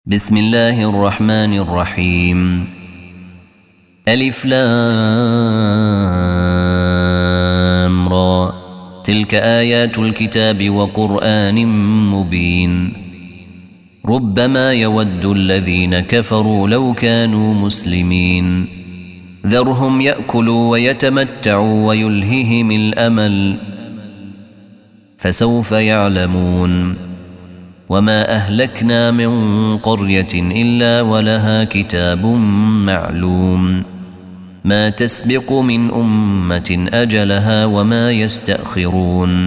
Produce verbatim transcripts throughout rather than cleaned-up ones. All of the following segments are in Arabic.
بسم الله الرحمن الرحيم. ألف لام را، تلك آيات الكتاب وقرآن مبين. ربما يود الذين كفروا لو كانوا مسلمين، ذرهم يأكلوا ويتمتعوا ويلههم الأمل، فسوف يعلمون. وما أهلكنا من قرية إلا ولها كتاب معلوم، ما تسبق من أمة أجلها وما يستأخرون.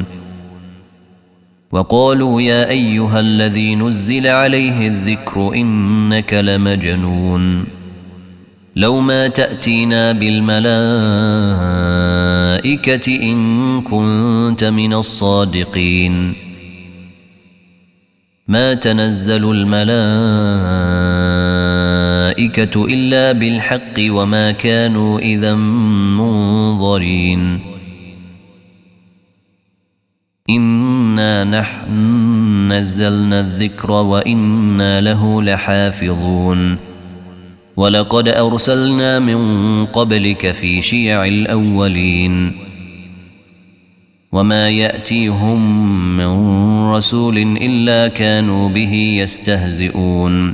وقالوا يا أيها الذي نزل عليه الذكر إنك لمجنون، لو ما تأتينا بالملائكة إن كنت من الصادقين. ما تنزل الملائكة إلا بالحق وما كانوا إذا منظرين. إنا نحن نزلنا الذكر وإنا له لحافظون. ولقد أرسلنا من قبلك في شيع الأولين، وما يأتيهم من رسول إلا كانوا به يستهزئون.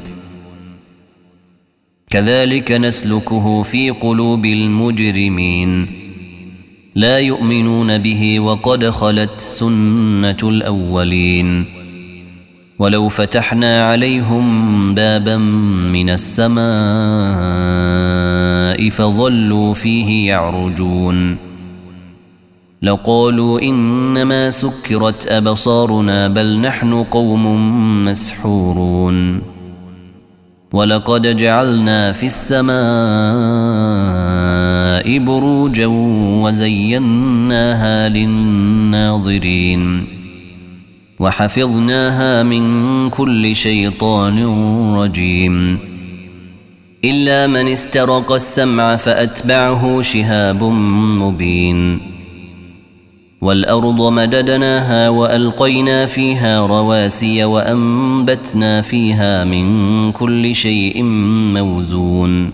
كذلك نسلكه في قلوب المجرمين، لا يؤمنون به وقد خلت سنة الأولين. ولو فتحنا عليهم بابا من السماء فظلوا فيه يعرجون، لقالوا إنما سكرت أبصارنا بل نحن قوم مسحورون. ولقد جعلنا في السماء بروجا وزيناها للناظرين، وحفظناها من كل شيطان رجيم، إلا من استرق السمع فأتبعه شهاب مبين. والأرض مددناها وألقينا فيها رواسي وأنبتنا فيها من كل شيء موزون،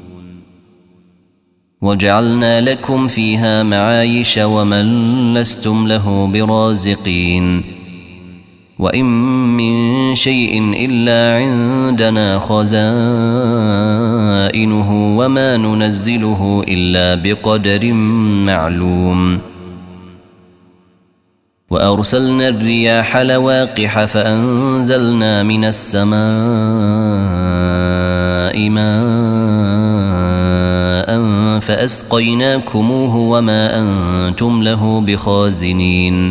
وجعلنا لكم فيها معايش ومن لستم له برازقين. وإن من شيء إلا عندنا خزائنه وما ننزله إلا بقدر معلوم. وأرسلنا الرياح لواقح فأنزلنا من السماء ماء فأسقيناكموه وما أنتم له بخازنين.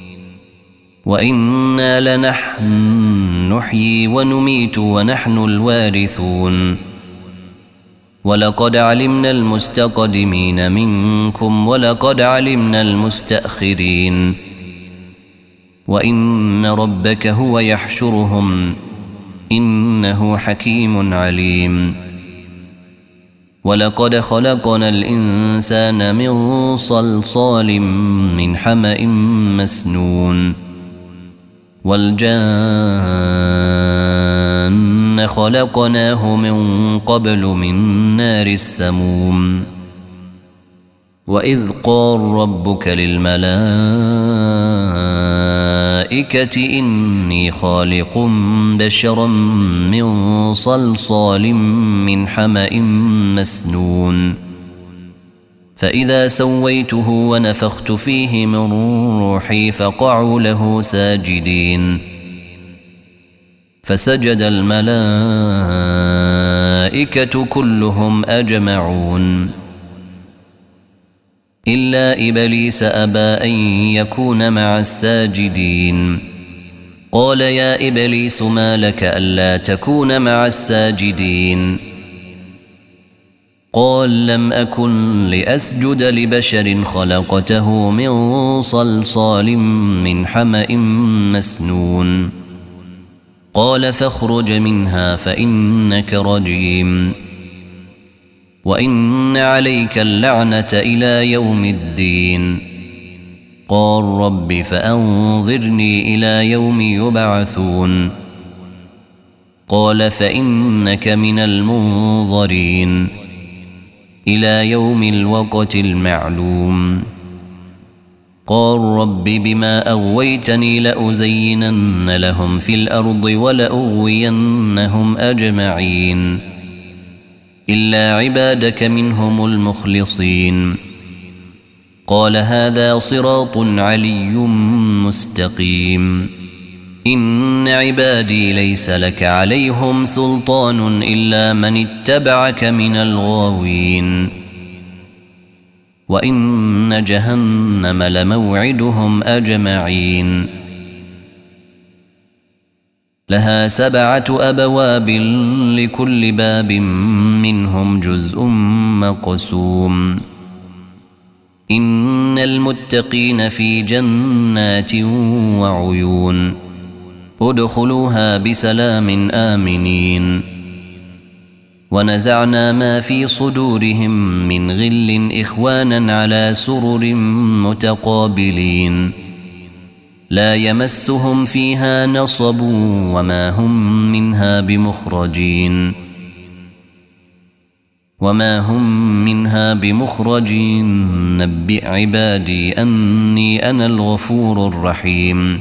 وإنا لنحن نحيي ونميت ونحن الوارثون. ولقد علمنا المستقدمين منكم ولقد علمنا المستأخرين. وإن ربك هو يحشرهم إنه حكيم عليم. ولقد خلقنا الإنسان من صلصال من حمأ مسنون. والجان خلقناه من قبل من نار السموم. وإذ قال ربك للملائكة إني خالق بشرا من صلصال من حمأ مسنون، فإذا سويته ونفخت فيه من روحي فقعوا له ساجدين. فسجد الملائكة كلهم أجمعون إلا إبليس أبى أن يكون مع الساجدين. قال يا إبليس ما لك ألا تكون مع الساجدين؟ قال لم أكن لأسجد لبشر خلقته من صلصال من حمأ مسنون. قال فاخرج منها فإنك رجيم، وإن عليك اللعنة إلى يوم الدين. قال رب فأنظرني إلى يوم يبعثون. قال فإنك من المنظرين إلى يوم الوقت المعلوم. قال رب بما أغويتني لأزينن لهم في الأرض ولأغوينهم أجمعين إلا عبادك منهم المخلصين. قال هذا صراط علي مستقيم. إن عبادي ليس لك عليهم سلطان إلا من اتبعك من الغاوين. وإن جهنم لموعدهم أجمعين لها سبعة أبواب لكل باب منهم جزء مقسوم. إن المتقين في جنات وعيون ادخلوها بسلام آمنين. ونزعنا ما في صدورهم من غل إخوانا على سرر متقابلين لا يمسهم فيها نصب وما هم منها بمخرجين وما هم منها بمخرجين. نبئ عبادي أني أنا الغفور الرحيم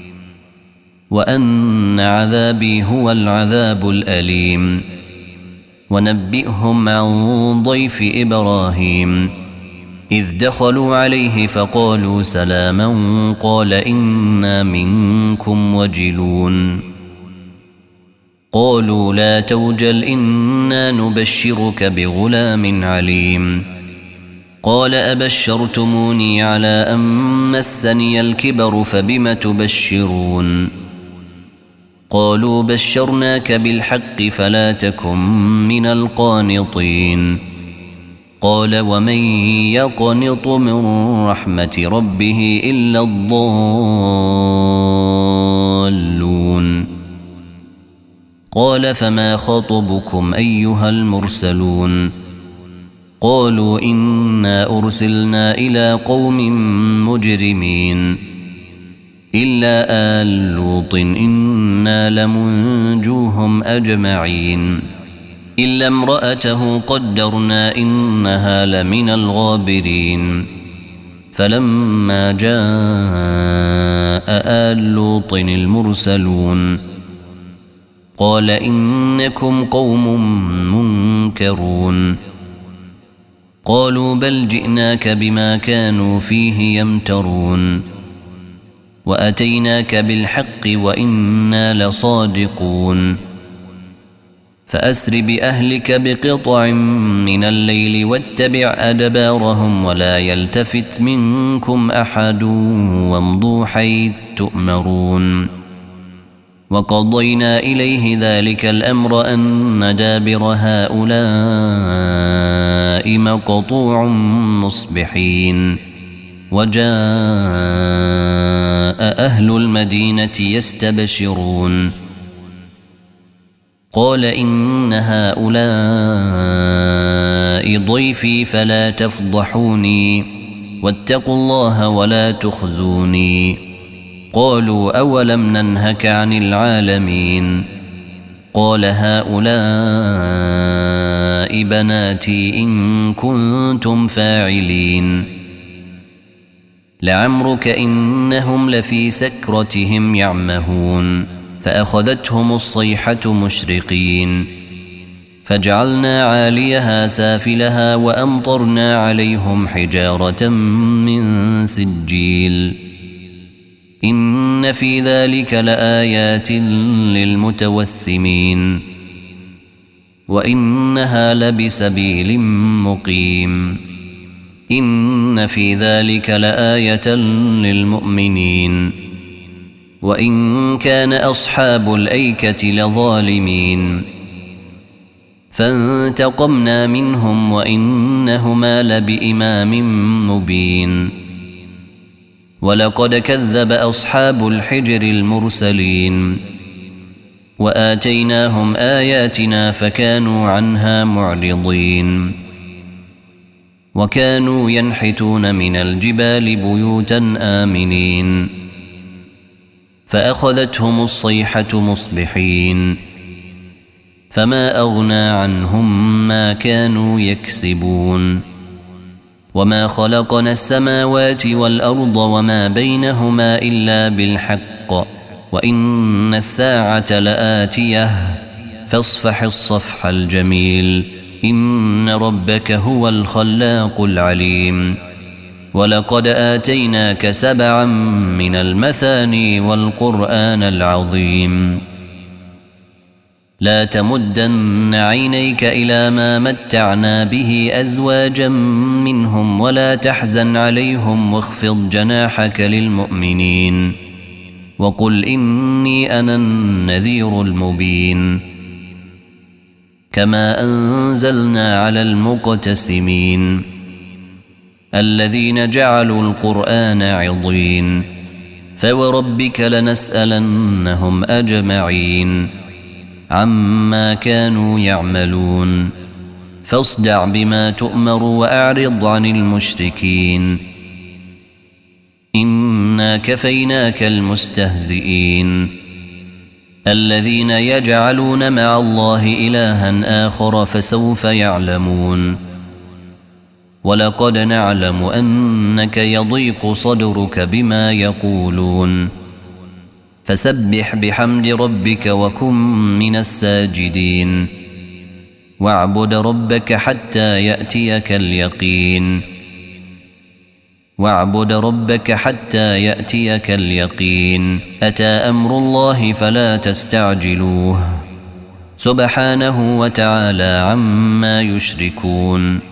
وأن عذابي هو العذاب الأليم. ونبئهم عن ضيف إبراهيم إذ دخلوا عليه فقالوا سلاما قال إنا منكم وجلون. قالوا لا توجل إنا نبشرك بغلام عليم. قال أبشرتموني على أن مسني الكبر فبم تبشرون. قالوا بشرناك بالحق فلا تكن من القانطين. قال ومن يقنط من رحمة ربه إلا الضالون. قال فما خطبكم أيها المرسلون. قالوا إنا أرسلنا إلى قوم مجرمين إلا آل لوط إنا لمنجوهم أجمعين إلا امرأته قدرنا إنها لمن الغابرين. فلما جاء آل لوط المرسلون قال إنكم قوم منكرون. قالوا بل جئناك بما كانوا فيه يمترون وأتيناك بالحق وإنا لصادقون. فأسر بأهلك بقطع من الليل واتبع أدبارهم ولا يلتفت منكم أحد وامضوا حيث تؤمرون. وقضينا إليه ذلك الأمر أن دابر هؤلاء مقطوع مصبحين. وجاء أهل المدينة يستبشرون قال إن هؤلاء ضيفي فلا تفضحوني واتقوا الله ولا تخزوني. قالوا أولم ننهك عن العالمين. قال هؤلاء بناتي إن كنتم فاعلين. لعمرك إنهم لفي سكرتهم يعمهون فأخذتهم الصيحة مشرقين فجعلنا عاليها سافلها وأمطرنا عليهم حجارة من سجيل. إن في ذلك لآيات للمتوسمين وإنها لبسبيل مقيم. إن في ذلك لآية للمؤمنين وإن كان أصحاب الأيكة لظالمين. فانتقمنا منهم وإنهما لبإمام مبين. ولقد كذب أصحاب الحجر المرسلين وآتيناهم آياتنا فكانوا عنها معرضين. وكانوا ينحتون من الجبال بيوتا آمنين فأخذتهم الصيحة مصبحين فما أغنى عنهم ما كانوا يكسبون وما خلقنا السماوات والأرض وما بينهما إلا بالحق وإن الساعة لآتية فاصفح الصفح الجميل إن ربك هو الخلاق العليم ولقد آتيناك سبعا من المثاني والقرآن العظيم لا تمدن عينيك إلى ما متعنا به أزواجا منهم ولا تحزن عليهم واخفض جناحك للمؤمنين وقل إني أنا النذير المبين كما أنزلنا على المقتسمين الذين جعلوا القرآن عضين فوربك لنسألنهم أجمعين عما كانوا يعملون فاصدع بما تؤمر وأعرض عن المشركين إنا كفيناك المستهزئين الذين يجعلون مع الله إلها آخر فسوف يعلمون ولقد نعلم أنك يضيق صدرك بما يقولون فسبح بحمد ربك وكن من الساجدين واعبد ربك حتى يأتيك اليقين واعبد ربك حتى يأتيك اليقين أتى أمر الله فلا تستعجلوه سبحانه وتعالى عما يشركون